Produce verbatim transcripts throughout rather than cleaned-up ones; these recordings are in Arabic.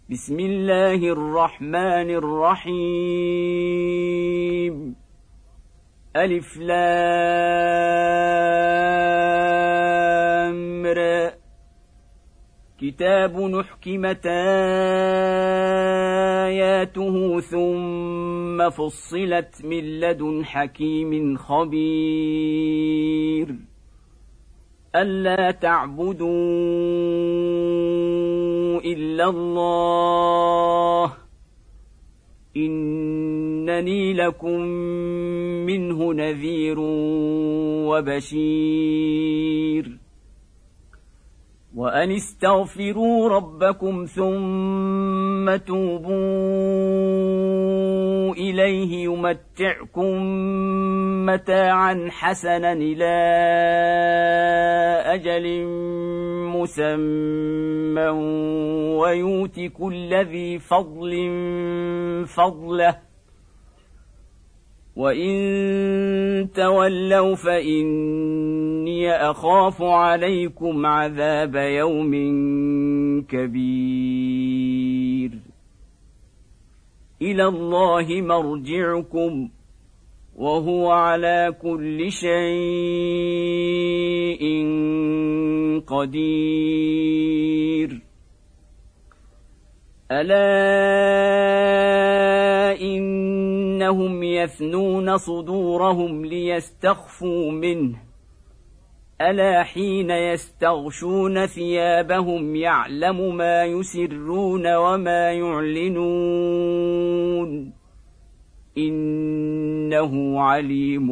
بسم الله الرحمن الرحيم ألف لام را كتاب نحكمت آياته ثم فصلت من لدن حكيم خبير ألا تعبدوا إلا الله إنني لكم منه نذير وبشير وأن استغفروا ربكم ثم توبوا إليه يمتعكم متاعا حسنا إلى أجل مسمى ويؤت كل ذي فضل فضله وإن تولوا فإني أخاف عليكم عذاب يوم كبير إلى الله مرجعكم وهو على كل شيء قدير ألا إنهم يثنون صدورهم ليستخفوا منه ألا حين يستغشون ثيابهم يعلم ما يسرون وما يعلنون إنه عليم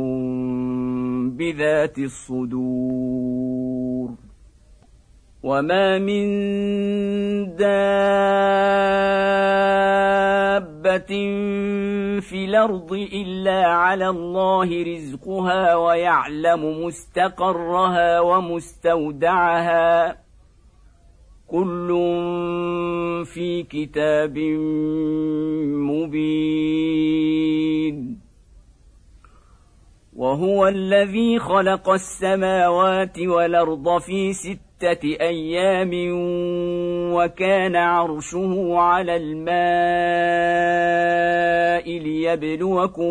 بذات الصدور وما من دابة في الأرض إلا على الله رزقها ويعلم مستقرها ومستودعها كل في كتاب مبين وهو الذي خلق السماوات والأرض في ستة أيام وكان عرشه على الماء ليبلوكم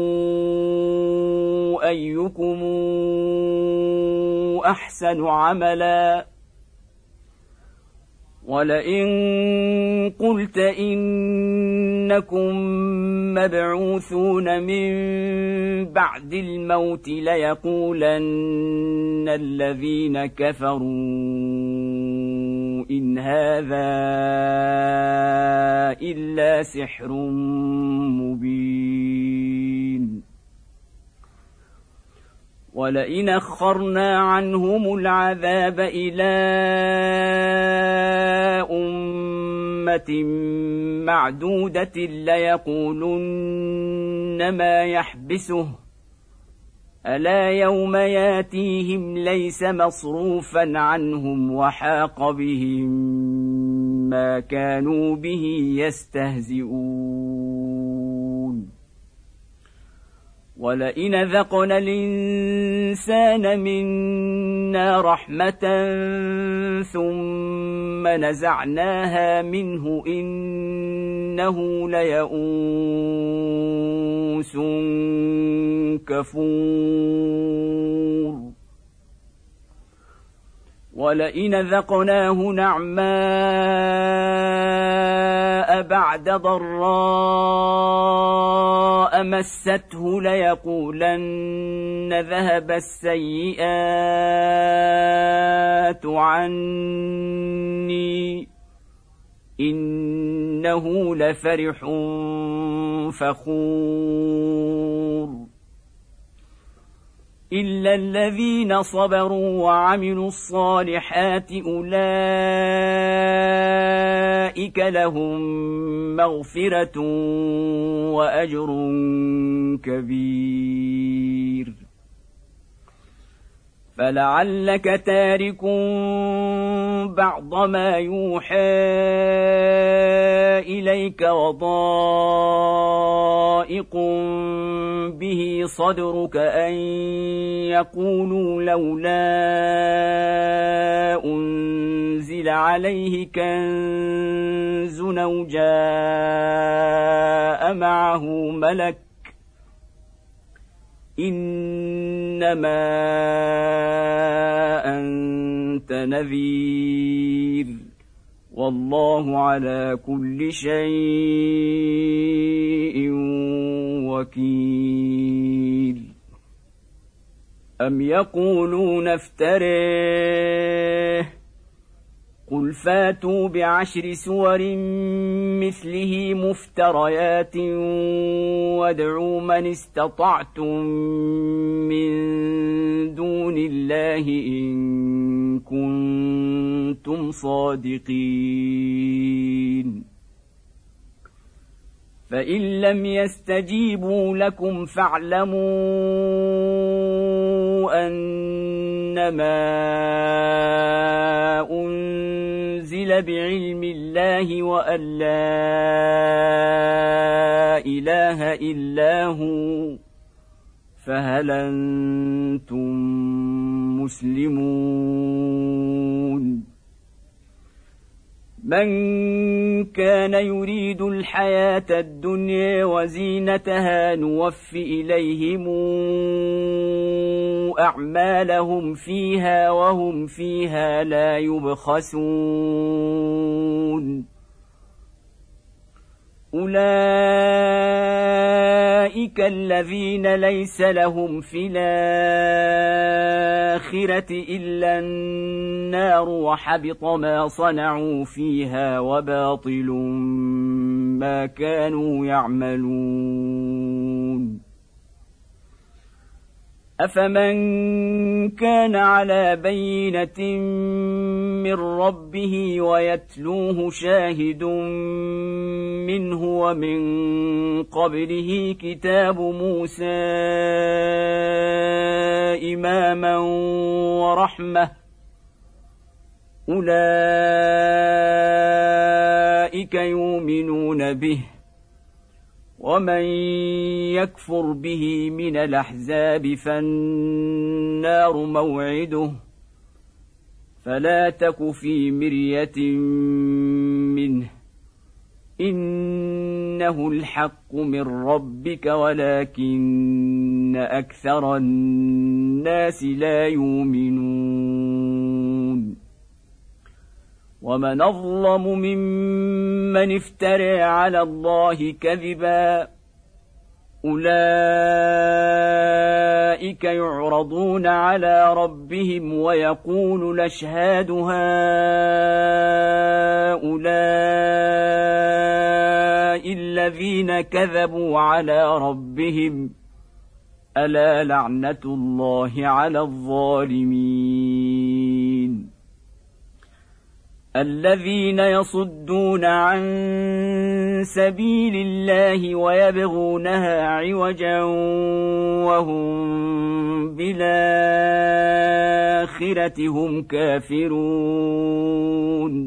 أيكم أحسن عملا ولئن قلت إنكم مبعوثون من بعد الموت ليقولن الذين كفروا إن هذا إلا سحر مبين ولئن أخرنا عنهم العذاب إلى أمة معدودة ليقولن ما يحبسه ألا يوم ياتيهم ليس مصروفا عنهم وحاق بهم ما كانوا به يستهزئون ولئن ذقنا الإنسان منا رحمة ثم نزعناها منه إنه ليئوس كفور ولئن ذقناه نعماء بعد ضراء مسته ليقولن ذهب السيئات عني إنه لفرح فخور إلا الذين صبروا وعملوا الصالحات أولئك لهم مغفرة وأجر كبير فلعلك تارك بعض ما يوحى إليك عليك وضائق به صدرك أن يقولوا لولا أنزل عليه كنز أو جاء معه ملك إنما أنت نذير والله على كل شيء وكيل أم يقولون افتريه قل فاتوا بعشر سور مثله مفتريات وادعوا من استطعتم من دون الله إن كنتم صادقين فإن لم يستجيبوا لكم فاعلموا أنما أنزل بعلم الله وأن لا إله إلا هو فهل أنتم مسلمون من كان يريد الحياة الدنيا وزينتها نوف إليهم أعمالهم فيها وهم فيها لا يبخسون أولئك الذين ليس لهم في الآخرة إلا النار وحبط ما صنعوا فيها وباطل ما كانوا يعملون أفمن كان على بينة من ربه ويتلوه شاهد منه ومن قبله كتاب موسى إماما ورحمة أولئك يؤمنون به ومن يكفر به من الأحزاب فالنار موعده فلا تك في مرية منه إنه الحق من ربك ولكن أكثر الناس لا يؤمنون ومن أظلم ممن افترى على الله كذبا أولئك يعرضون على ربهم ويقول الأشهاد هؤلاء الذين كذبوا على ربهم ألا لعنة الله على الظالمين الذين يصدون عن سبيل الله ويبغونها عوجا وهم بالآخرة هم كافرون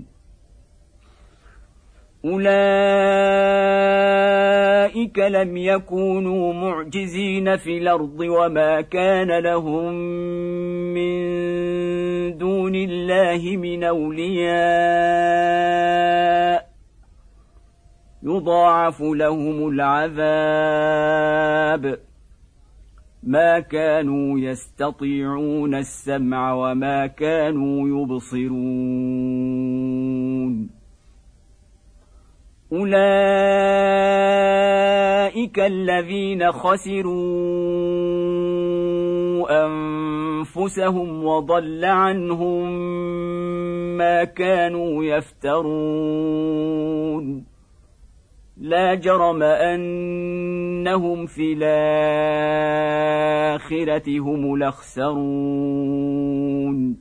أولئك لم يكونوا معجزين في الأرض وما كان لهم من دون الله من أولياء يضاعف لهم العذاب ما كانوا يستطيعون السمع وما كانوا يبصرون أولئك الذين خسروا أنفسهم وضل عنهم ما كانوا يفترون لا جرم أنهم في الآخرة هم الأخسرون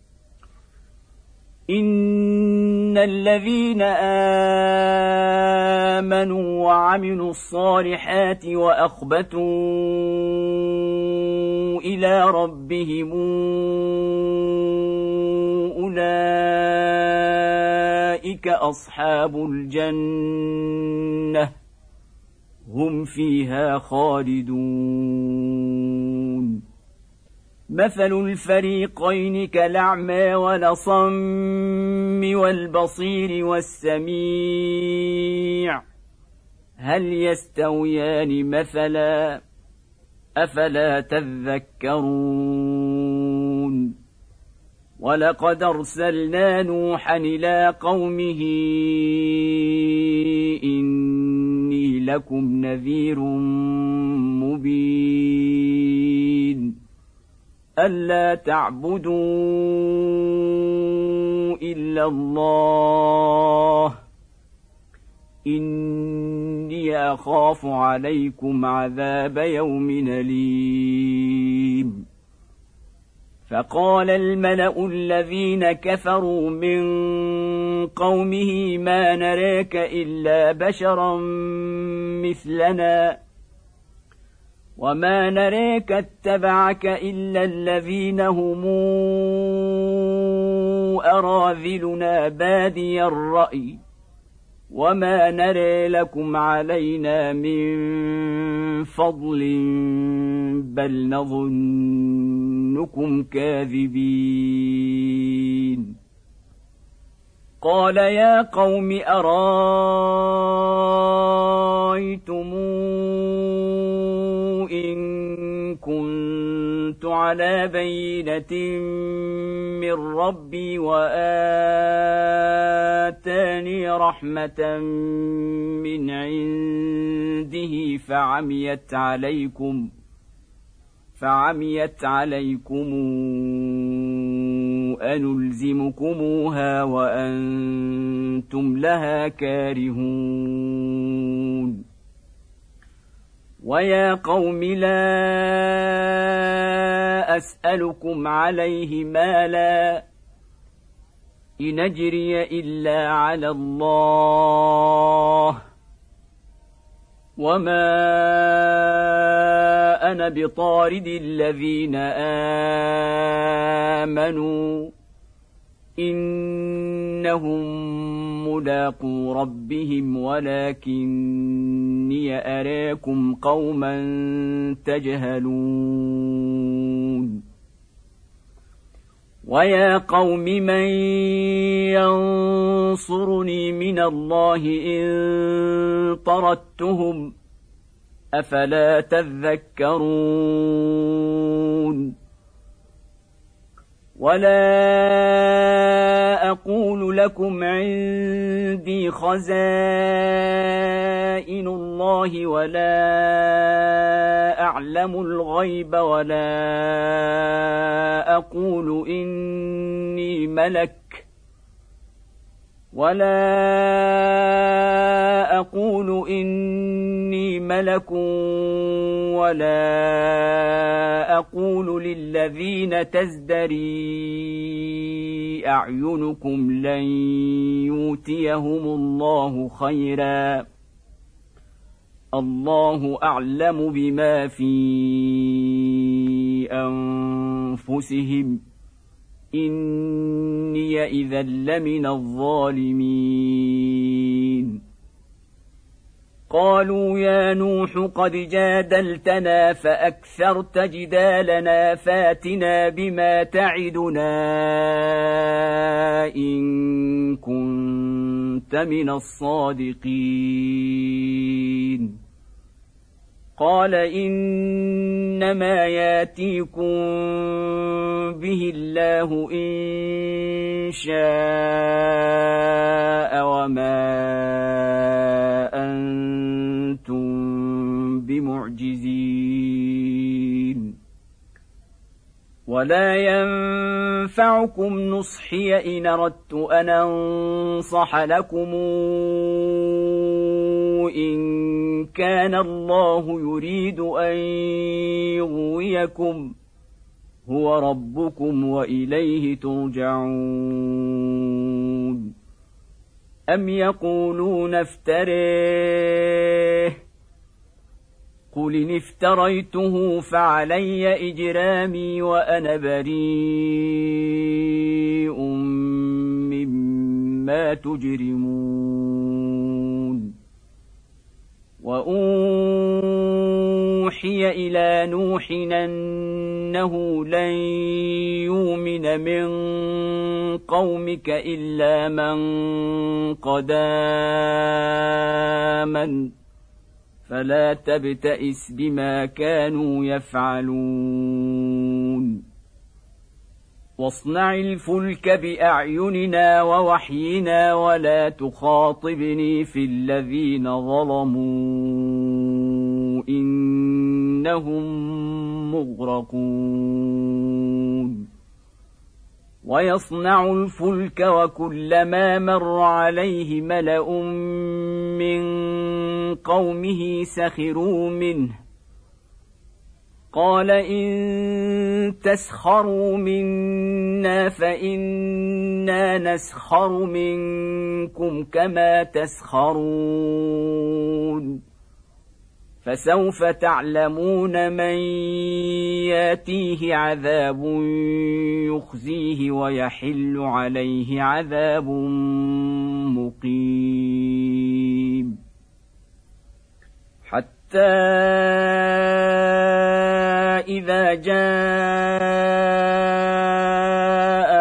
إن الذين آمنوا وعملوا الصالحات وأخبتوا إلى ربهم أولئك أولئك أصحاب الجنة هم فيها خالدون مثل الفريقين كالأعمى والأصم والبصير والسميع هل يستويان مثلا أفلا تذكرون ولقد أرسلنا نوحا إلى قومه إني لكم نذير مبين ألا تعبدوا إلا الله إني أخاف عليكم عذاب يوم أليم فقال الملأ الذين كفروا من قومه ما نراك إلا بشرا مثلنا وما نراك اتبعك إلا الذين هم أراذلنا بادي الرأي وما نرى لكم علينا من فضل بل نظنكم كاذبين قال يا قوم أرأيتم إن كنت على بينة من ربي وآتاني رحمة من عنده فعميت عليكم فعميت عليكم أنلزمكموها وأنتم لها كارهون ويا قوم لا أسألكم عليه مالا إن أجري إلا على الله وما أنا بطارد الذين آمنوا إنهم ملاقو ربهم ولكني أراكم قوما تجهلون ويا قوم من ينصرني من الله إن طردتهم أفلا تذكرون ولا أقول لكم عندي خزائن الله ولا أعلم الغيب ولا أقول إني ملك ولا أقول إني ملك ولا أقول للذين تزدري أعينكم لن يؤتيهم الله خيرا الله أعلم بما في أنفسهم إني إذا لمن الظالمين قالوا يا نوح قد جادلتنا فأكثرت جدالنا فاتنا بما تعدنا إن كنت من الصادقين قال إنما ياتيكم به الله إن شاء وما أنتم بمعجزين ولا ينفعكم نصحي إن أردت أن أنصح لكم إن كان الله يريد أن يغويكم هو ربكم وإليه ترجعون أم يقولون افتريه قل إن افتريته فعلي إجرامي وأنا بريء عما تجرمون وأوحي إلى نوح أنه لن يؤمن من قومك إلا من قد آمن فلا تبتئس بما كانوا يفعلون واصنع الفلك بأعيننا ووحينا ولا تخاطبني في الذين ظلموا إنهم مغرقون ويصنع الفلك وكلما مر عليه ملأ من قومه سخروا منه قال إن تسخروا منا فإنا نسخر منكم كما تسخرون فسوف تعلمون من ياتيه عذاب يخزيه ويحل عليه عذاب مقيم حتى إذا جاء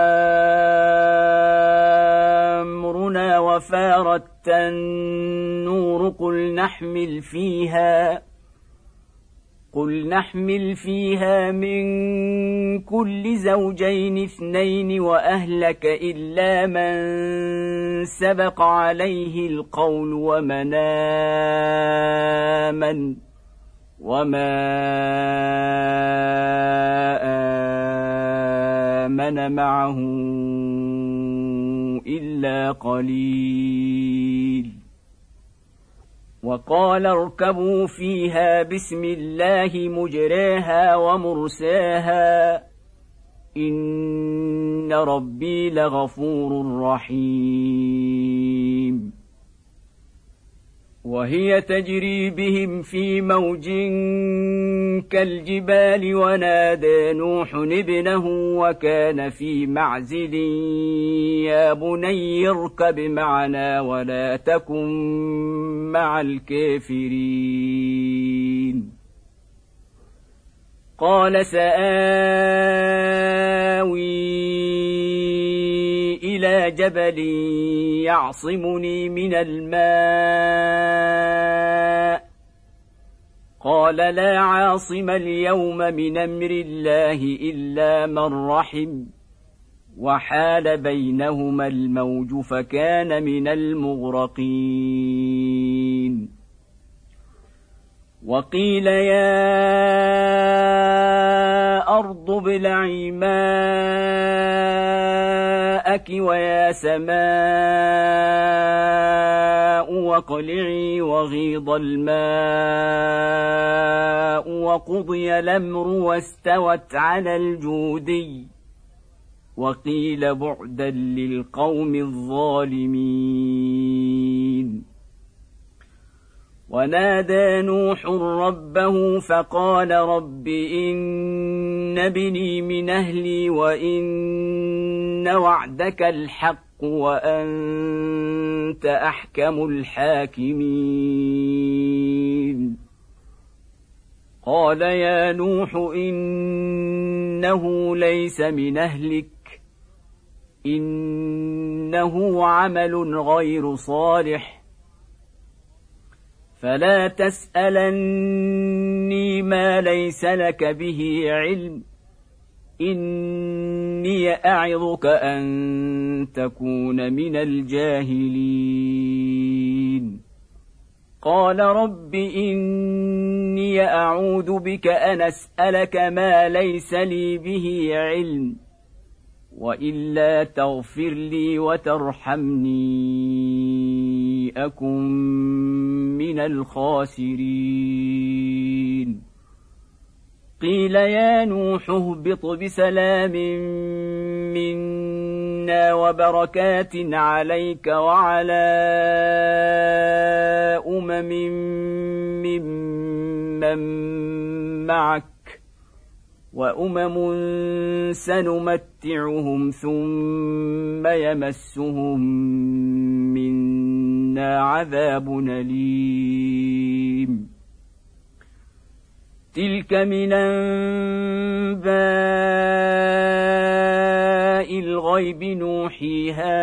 أمرنا وفارت النور قل نحمل فيها قل نحمل فيها من كل زوجين اثنين وأهلك إلا من سبق عليه القول ومن آمن وما آمن معه إلا قليل وقال اركبوا فيها بسم الله مجريها ومرساها إن ربي لغفور رحيم وهي تجري بهم في موج كالجبال ونادى نوح ابنه وكان في معزل يا بني اركب معنا ولا تكن مع الكافرين قال سآوي إلى جبل يعصمني من الماء قال لا عاصم اليوم من أمر الله إلا من رحم وحال بينهما الموج فكان من المغرقين وقيل يا أرض ابلعي ماءك ويا سماء واقلعي وغيض الماء وقضي الأمر واستوت على الجودي وقيل بعدا للقوم الظالمين ونادى نوح ربه فقال رب إن ابني من أهلي وإن وعدك الحق وأنت أحكم الحاكمين قال يا نوح إنه ليس من أهلك إنه عمل غير صالح فلا تسألني ما ليس لك به علم إني أعظك أن تكون من الجاهلين قال رب إني أعوذ بك أن أسألك ما ليس لي به علم وإلا تغفر لي وترحمني أكن من الخاسرين قيل يا نوح اهبط بسلام منا وبركات عليك وعلى أمم ممن معك وأمم سنمتعهم ثم يمسهم منا عذاب أليم تلك من أنباء الغيب نوحيها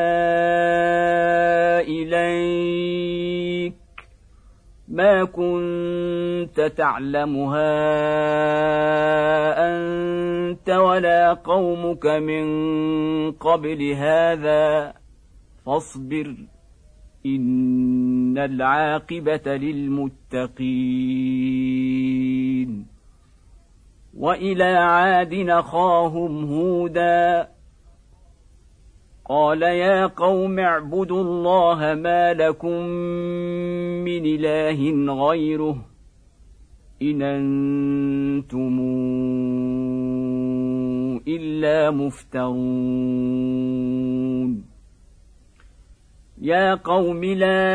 إليك ما كنت تعلمها أنت ولا قومك من قبل هذا فاصبر إن العاقبة للمتقين وإلى عاد أخاهم هودا قال يا قوم اعبدوا الله ما لكم من إله غيره إن أنتم إلا مفترون يا قوم لا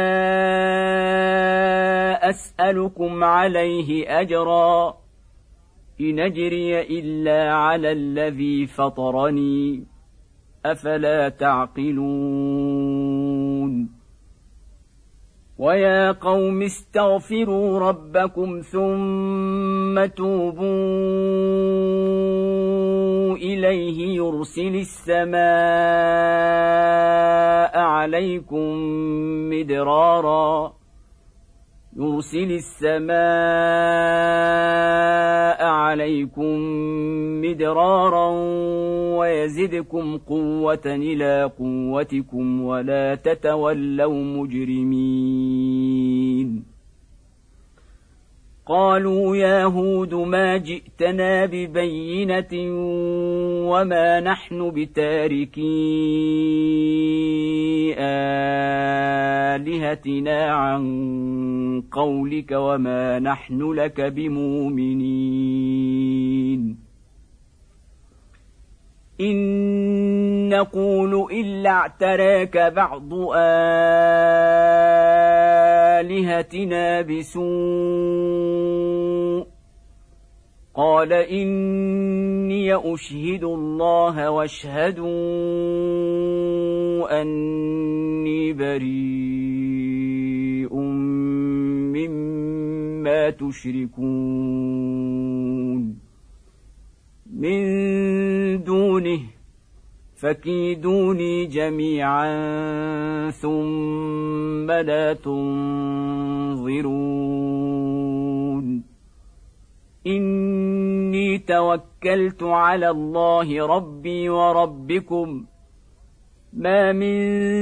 أسألكم عليه أجرا إن أجري إلا على الذي فطرني أفلا تعقلون ويا قوم استغفروا ربكم ثم توبوا إليه يرسل السماء عليكم مدرارا يرسل السماء عليكم مدرارا ويزدكم قوة إلى قوتكم ولا تتولوا مجرمين قالوا يا هود ما جئتنا ببينة وما نحن بتاركي آلهتنا عن قولك وما نحن لك بمؤمنين إن نقول إلا اعتراك بعض آلهتنا بسوء قال إني أشهد الله واشهدوا أني بريء مما تشركون من دونه فكيدوني جميعا ثم لا تنظرون إني توكلت على الله ربي وربكم ما من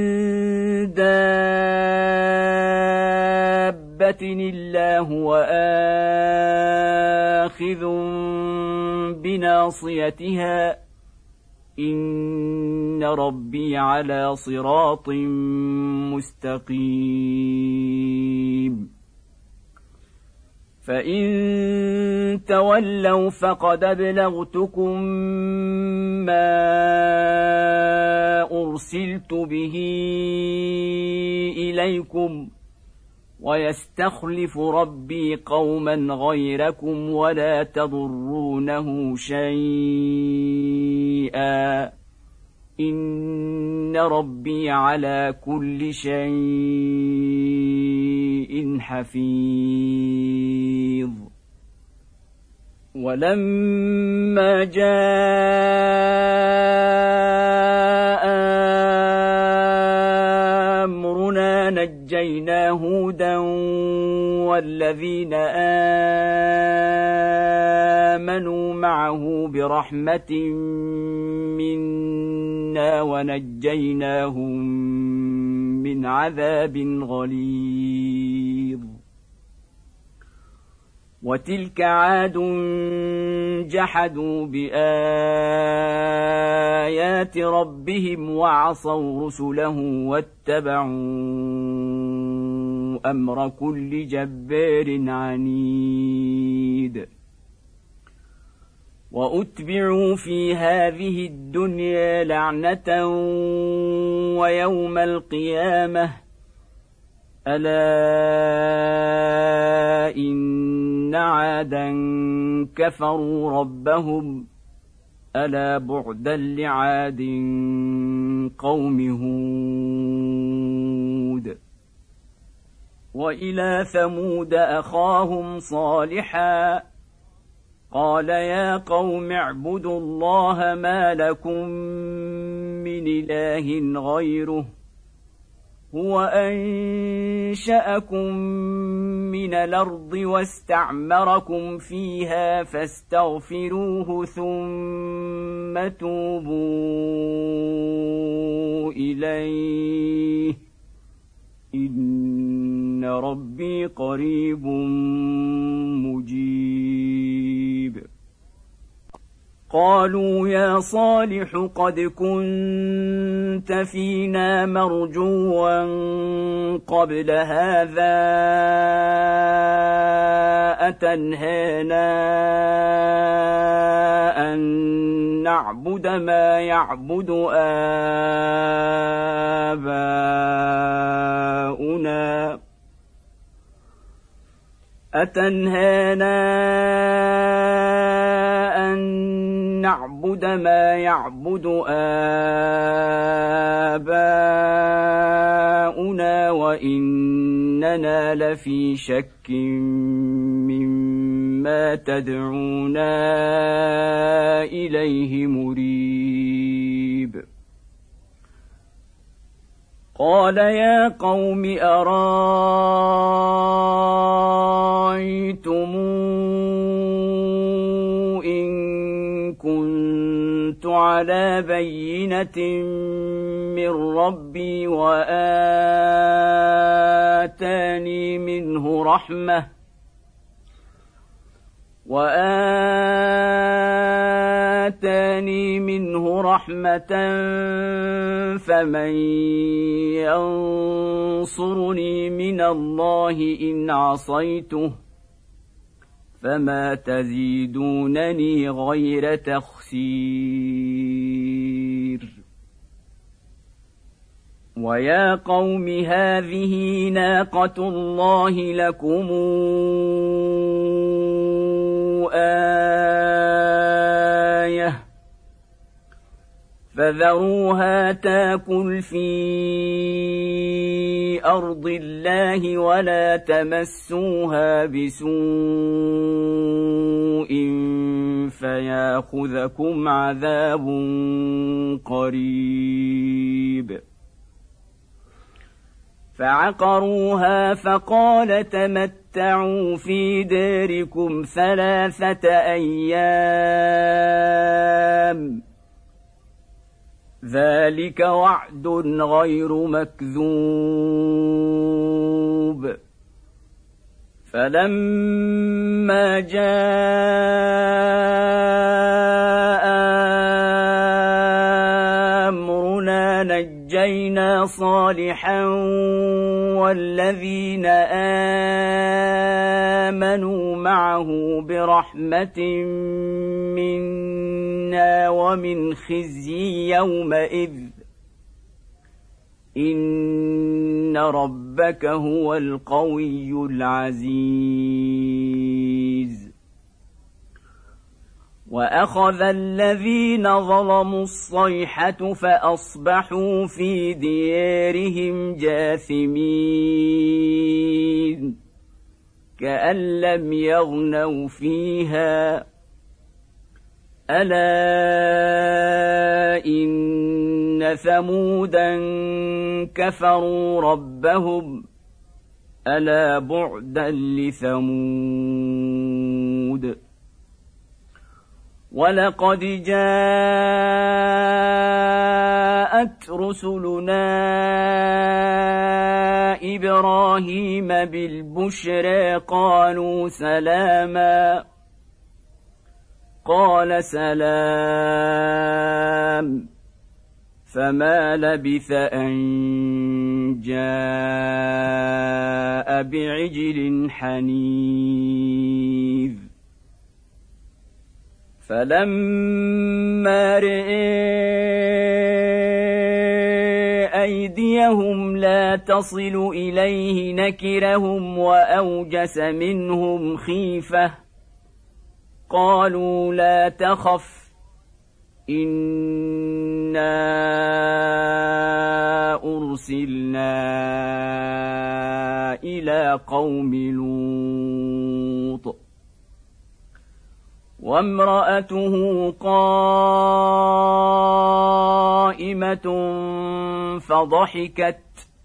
دابة إلا هو آخذ بناصيتها إن ربي على صراط مستقيم فإن تولوا فقد أبلغتكم ما أرسلت به إليكم ويستخلف ربي قوما غيركم ولا تضرونه شيئا إن ربي على كل شيء حفيظ ولما جاء أمرنا نجينا هودا والذين آمنوا معه برحمة منا ونجيناهم من عذاب غليظ وتلك عاد جحدوا بآيات ربهم وعصوا رسله واتبعوا أمر كل جبار عنيد وأتبعوا في هذه الدنيا لعنة ويوم القيامة ألا إن عاد عادا كفروا ربهم ألا بعدا لعاد قوم هود وإلى ثمود أخاهم صالحا قال يا قوم اعبدوا الله ما لكم من إله غيره هو أنشأكم من الأرض واستعمركم فيها فاستغفروه ثم توبوا إليه إن ربي قريب مجيب قالوا يا صالح قد كنت فينا مرجوا قبل هذا أتنهانا أن نعبد ما يعبد آباؤنا أتنهانا أن نعبد ما يعبد آباؤنا وإننا لفي شك مما تدعونا إليه مريب قال يا قوم أرايتم إن كنت على بينة من ربي وآتاني منه رحمة وآتاني منه رحمة فمن ينصرني من الله إن عصيته فما تزيدونني غير تخسير ويا قوم هذه ناقة الله لكم آية فذروها تاكل في أرض الله ولا تمسوها بسوء فياخذكم عذاب قريب فعقروها فقال تمتعوا في داركم ثلاثة أيام ذلك وعد غير مكذوب فلما جاء أمرنا نجينا صالحا والذين آمنوا معه برحمة منا ومن خزي يومئذ إن ربك هو القوي العزيز وأخذ الذين ظلموا الصيحة فأصبحوا في ديارهم جاثمين كأن لم يغنوا فيها ألا إن ثمودا كفروا ربهم ألا بعدا لثمود ولقد جاءت رسلنا إبراهيم بالبشرى قالوا سلاما قال سلام فما لبث أن جاء بعجل حنيذ فلما رئي أيديهم لا تصل إليه نكرهم وأوجس منهم خيفة قالوا لا تخف إنا أرسلنا إلى قوم لوط وامرأته قائمة فضحكت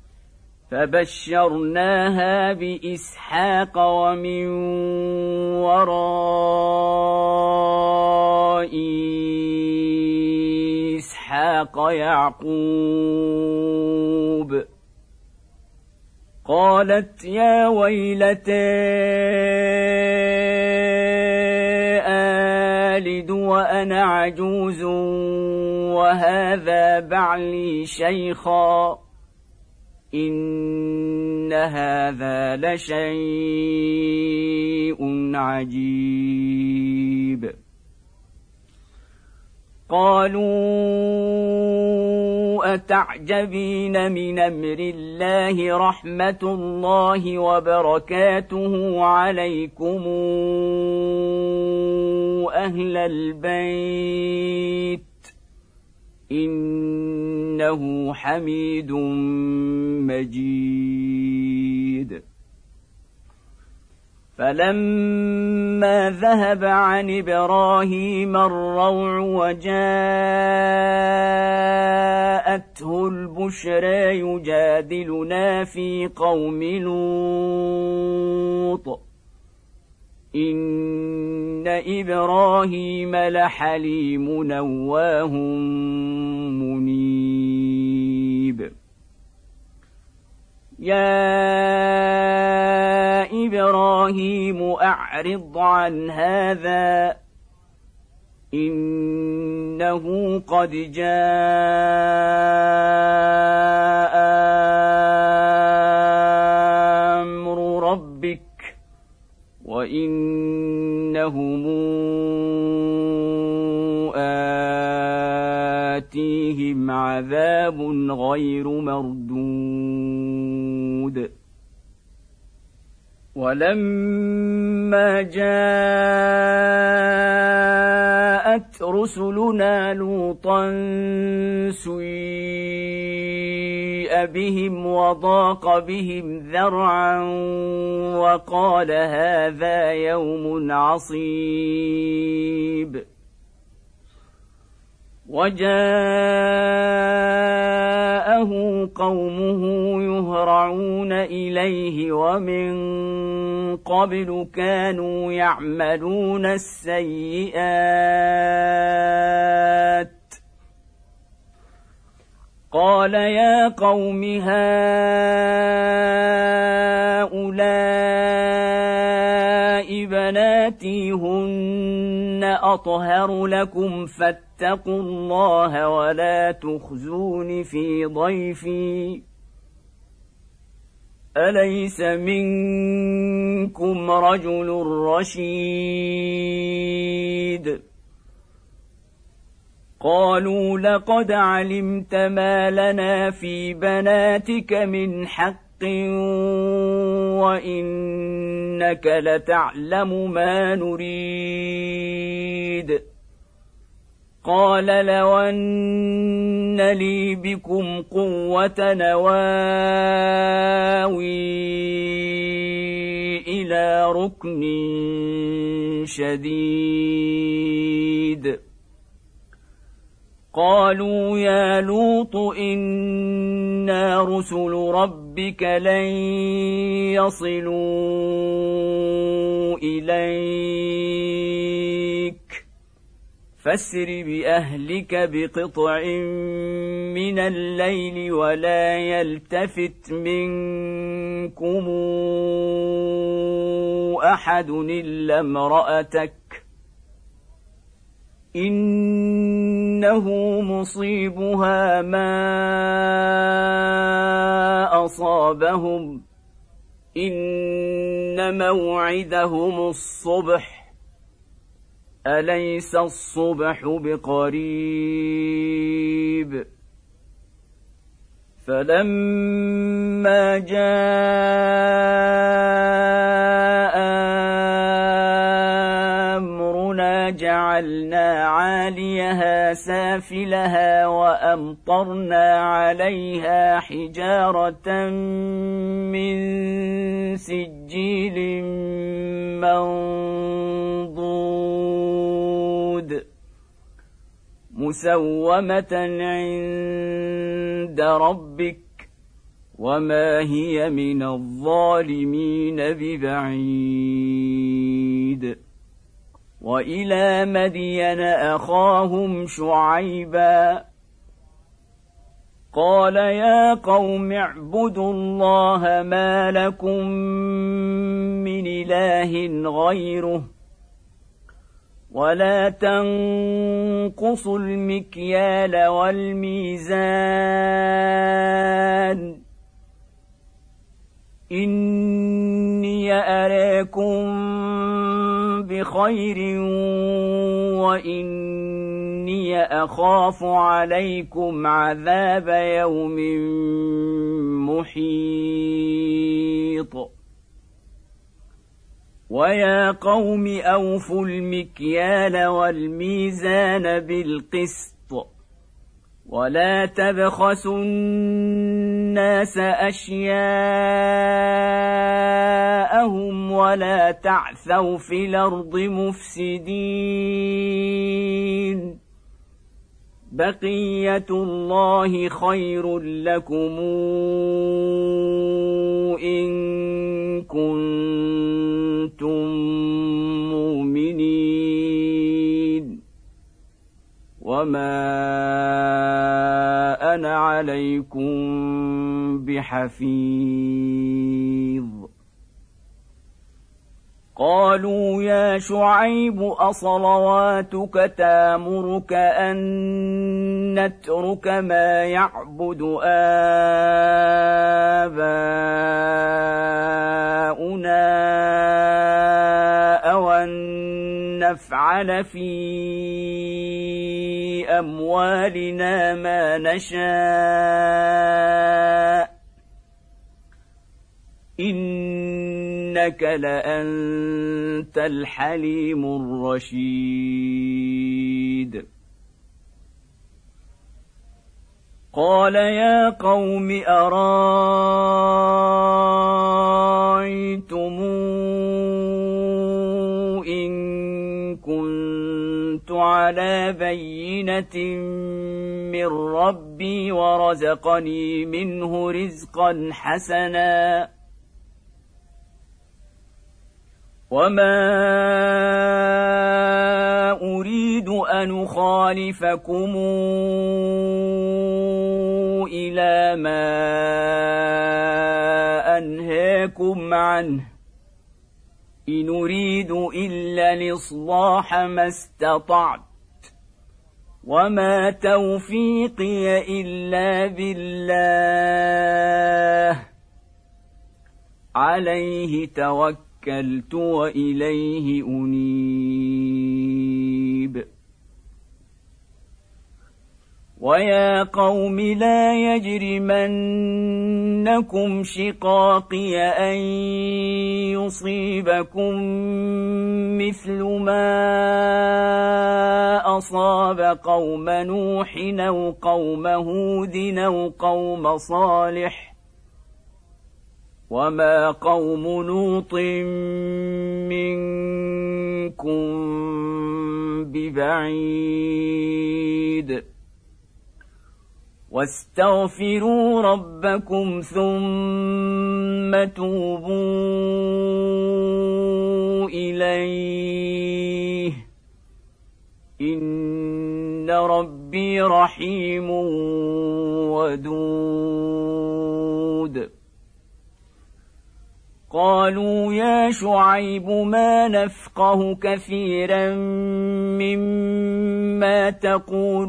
فبشرناها بإسحاق ومن وراء إسحاق يعقوب قالت يا ويلتى آلد وأنا عجوز وهذا بعلي شيخا إن هذا لشيء عجيب قالوا أتعجبين من أمر الله رحمة الله وبركاته عليكم أهل البيت إنه حميد مجيد فلما ذهب عن إبراهيم الروع وجاءته البشرى يجادلنا في قوم لوط إن إبراهيم لحليم نواه منيب يا إبراهيم أعرض عن هذا إنه قد جاء أمر ربك وإنهم آتيهم عذاب غير مردود ولما جاءت رسلنا لوطا سيء بهم وضاق بهم ذرعا وقال هذا يوم عصيب وجاءه قومه يهرعون إليه ومن قبل كانوا يعملون السيئات قال يا قوم هؤلاء بناتي هن أطهر لكم فاتقوا الله ولا تخزون في ضيفي أليس منكم رجل رشيد قالوا لقد علمت ما لنا في بناتك من حق وإنك لتعلم ما نريد قال لو أن لي بكم قوة نواوي إلى ركن شديد قالوا يا لوط إنا رسل ربك لن يصلوا إليك فاسر بأهلك بقطع من الليل ولا يلتفت منكم أحد إلا امرأتك إنه مصيبها ما أصابهم إن موعدهم الصبح أليس الصبح بقريب فلما جاء أمرنا جعلنا عاليها سافلها وأمطرنا عليها حجارة من سجيل منضود مسومة عند ربك وما هي من الظالمين ببعيد. وإلى مدين أخاهم شعيبا قال يا قوم اعبدوا الله ما لكم من إله غيره ولا تنقصوا المكيال والميزان إني أراكم بخير وإني أخاف عليكم عذاب يوم محيط. ويا قوم أوفوا المكيال والميزان بالقسط ولا تبخسوا الناس أشياءهم ولا تعثوا في الأرض مفسدين. بقية الله خير لكم إن كنتم مؤمنين وما أنا عليكم بحفيظ. قالوا يا شعيب أصلواتك تامرك أن نترك ما يعبد آباؤنا أو أن نفعل في أموالنا ما نشاء إنك لأنت الحليم الرشيد. قال يا قوم أرايتم إن كنت على بينة من ربي ورزقني منه رزقا حسنا وما أريد أن أخالفكم إلى ما أنهاكم عنه إن أريد إلا الإصلاح ما استطعت وما توفيقي إلا بالله عليه توكلت توكلت وإليه أنيب. ويا قوم لا يجرمنكم شقاقي أن يصيبكم مثل ما أصاب قوم نوح أو قوم هود أو قوم صالح وما قوم لوط منكم ببعيد. واستغفروا ربكم ثم توبوا إليه إن ربي رحيم ودود. قالوا يا شعيب ما نفقه كثيرا مما تقول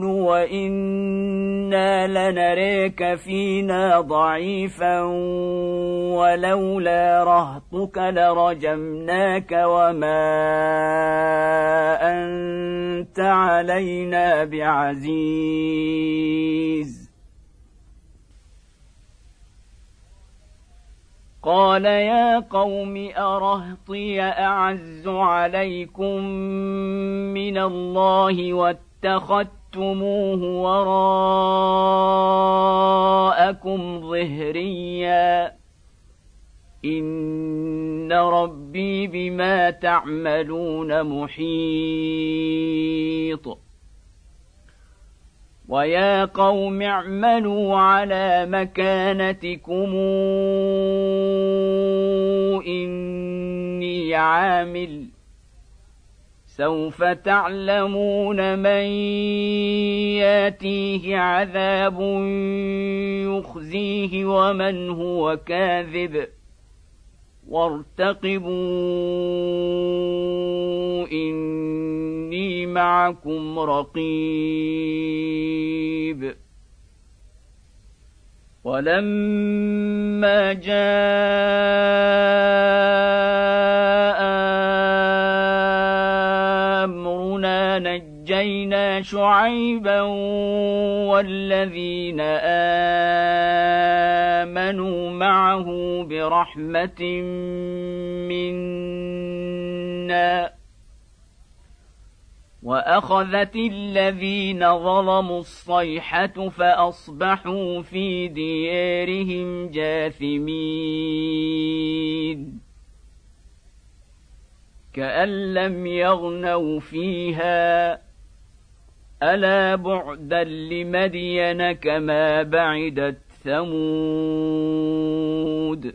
وإنا لنريك فينا ضعيفا ولولا رهطك لرجمناك وما أنت علينا بعزيز. قال يا قوم أرهطي أعز عليكم من الله واتخذتموه وراءكم ظهريا إن ربي بما تعملون محيط ويا قوم اعملوا على مكانتكم إني عامل سوف تعلمون من ياتيه عذاب يخزيه ومن هو كاذب وارتقبوا إني معكم رقيب ولما جاء أمرنا نجينا شعيبا والذين آمنوا معه برحمة منا وأخذت الذين ظلموا الصيحة فأصبحوا في ديارهم جاثمين كأن لم يغنوا فيها ألا بعدا لمدين كما بعدت ثمود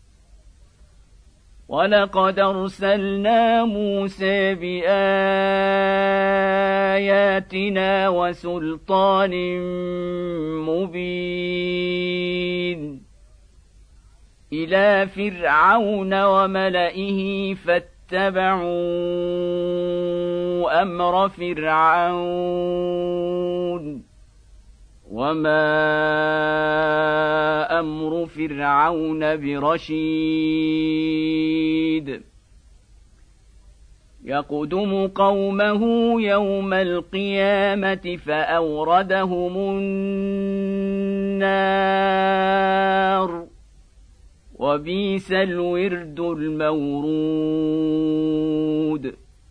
ولقد أرسلنا موسى بآياتنا وسلطان مبين إلى فرعون وملئه فاتبعوا أمر فرعون وما أمر فرعون برشيد يقدم قومه يوم القيامة فأوردهم النار وبئس الورد المورود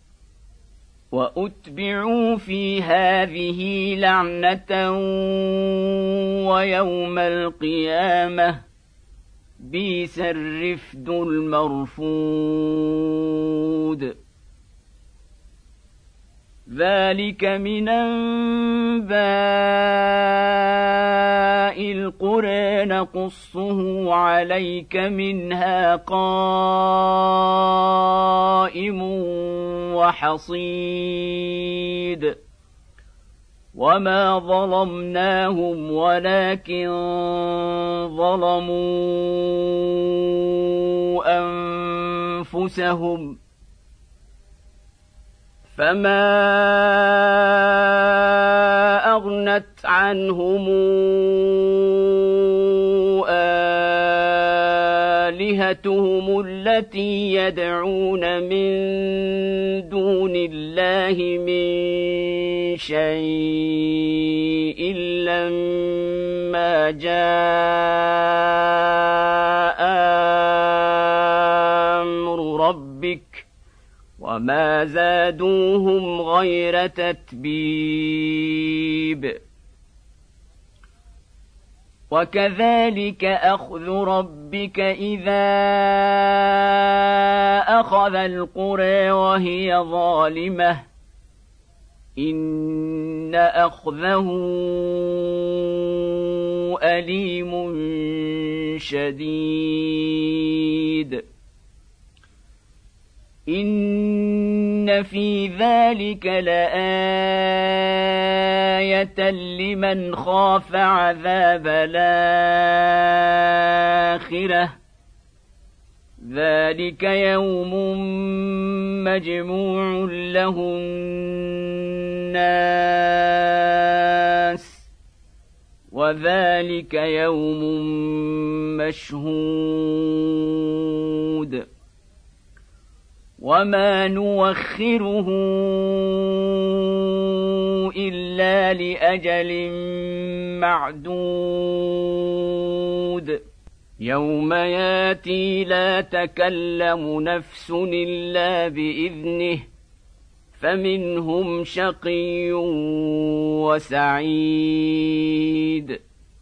وأتبعوا في هذه لعنة ويوم القيامة بئس الرفد المرفود ذلك من أنباء القرى نقصه عليك منها قائم وحصيد وما ظلمناهم ولكن ظلموا أنفسهم فما أغنت عنهم آلهتهم التي يدعون من دون الله من شيء لما جاء أمر ربك وما زادوهم غير تتبيب وكذلك أخذ ربك إذا أخذ القرى وهي ظالمة إن أخذه أليم شديد إن في ذلك لآية لمن خاف عذاب الآخرة ذلك يوم مجموع له الناس وذلك يوم مشهود وما نوخره إلا لأجل معدود يوم ياتي لا تكلم نفس إلا بإذنه فمنهم شقي وسعيد.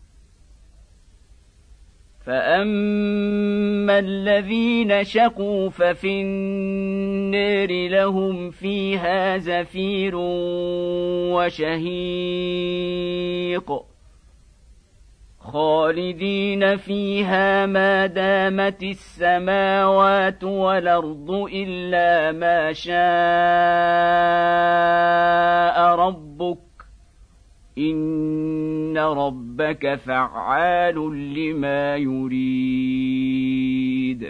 فأما الذين شقوا ففي النار لهم فيها زفير وشهيق خالدين فيها ما دامت السماوات والأرض إلا ما شاء ربك إن ربك فعال لما يريد.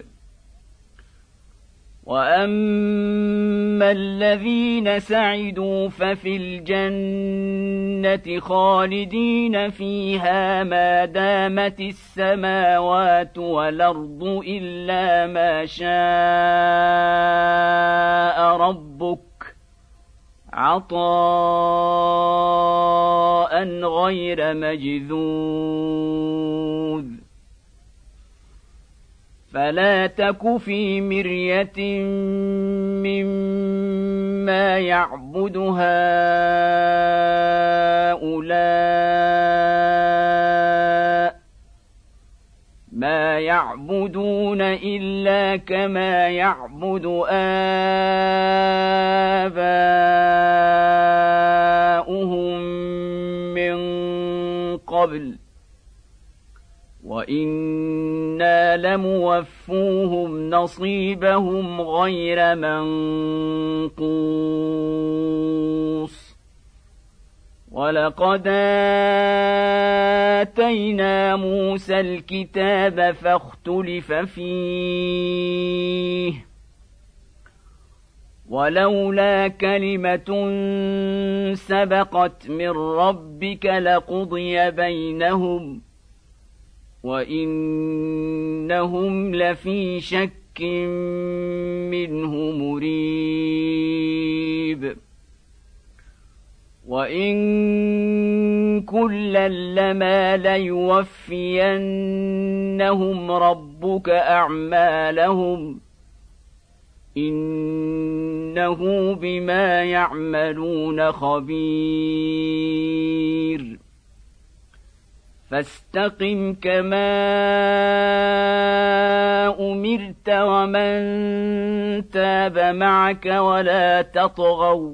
وأما الذين سعدوا ففي الجنة خالدين فيها ما دامت السماوات والأرض إلا ما شاء ربك عطاء غير مجذوذ. فلا تك في مرية مما يعبد هؤلاء ما يعبدون إلا كما يعبد آباؤهم من قبل وإنا لموفوهم نصيبهم غير منقوص. ولقد آتينا موسى الكتاب فاختلف فيه ولولا كلمة سبقت من ربك لقضي بينهم وإنهم لفي شك منه مريب. وإن كلا لما ليوفينهم ربك أعمالهم إنه بما يعملون خبير. فاستقم كما أمرت ومن تاب معك ولا تطغوا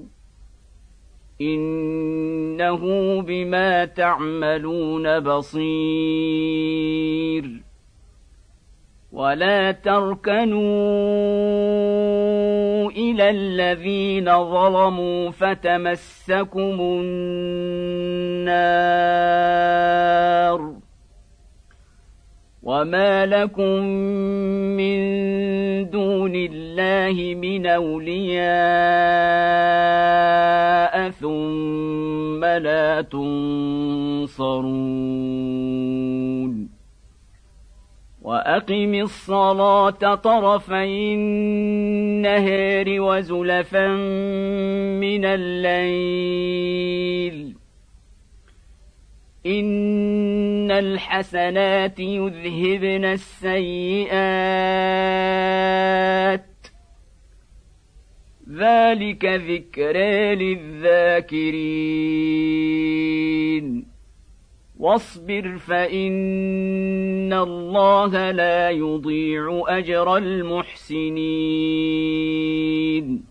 إنه بما تعملون بصير. ولا تركنوا إلى الذين ظلموا فتمسكم النار وما لكم من دون الله من أولياء ثم لا تنصرون. وأقم الصلاة طرفي النهار وزلفا من الليل إن الحسنات يذهبن السيئات ذلك ذكرى للذاكرين. واصبر فإن الله لا يضيع أجر المحسنين.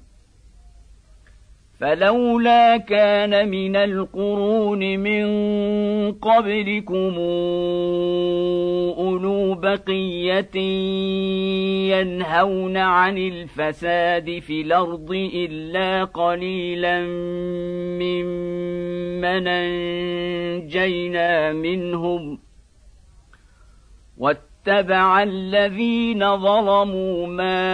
فلولا كان من القرون من قبلكم أولو بقية ينهون عن الفساد في الأرض إلا قليلا ممن أنجينا منهم واتبع الذين ظلموا ما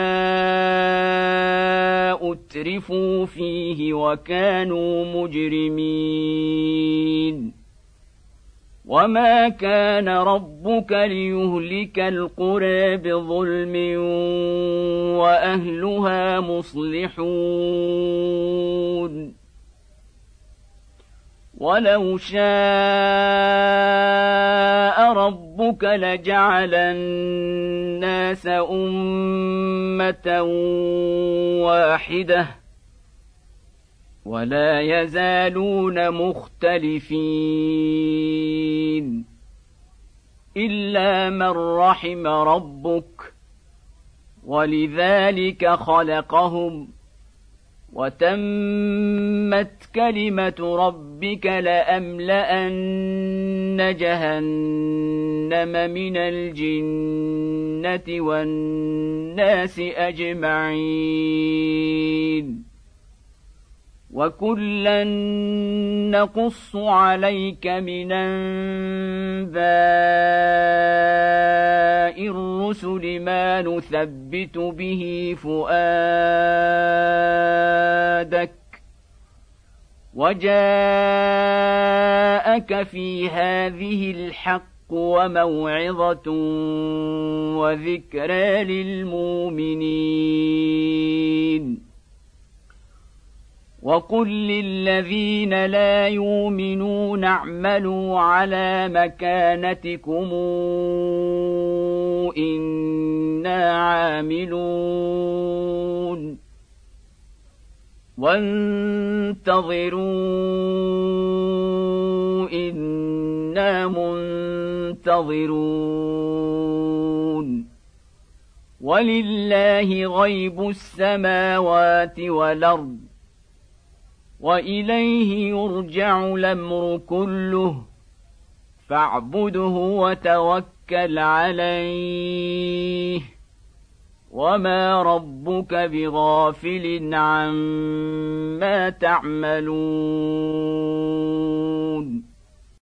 أترفوا فيه وكانوا مجرمين. وما كان ربك ليهلك القرى بظلم وأهلها مصلحون. ولو شاء ربك لجعل الناس أمة واحدة ولا يزالون مختلفين إلا من رحم ربك ولذلك خلقهم وتمت كلمة ربك لأملأن جهنم من الجنة والناس أجمعين وكلا نقص عليك من أنباء الرسل ما نثبت به فؤادك وجاءك في هذه الحق وموعظة وذكرى للمؤمنين وقل للذين لا يؤمنون اعملوا على مكانتكم إنا عاملون وانتظروا إنا منتظرون ولله غيب السماوات والأرض وإليه يرجع الأمر كله فاعبده وتوكل عليه وما ربك بغافل عما تعملون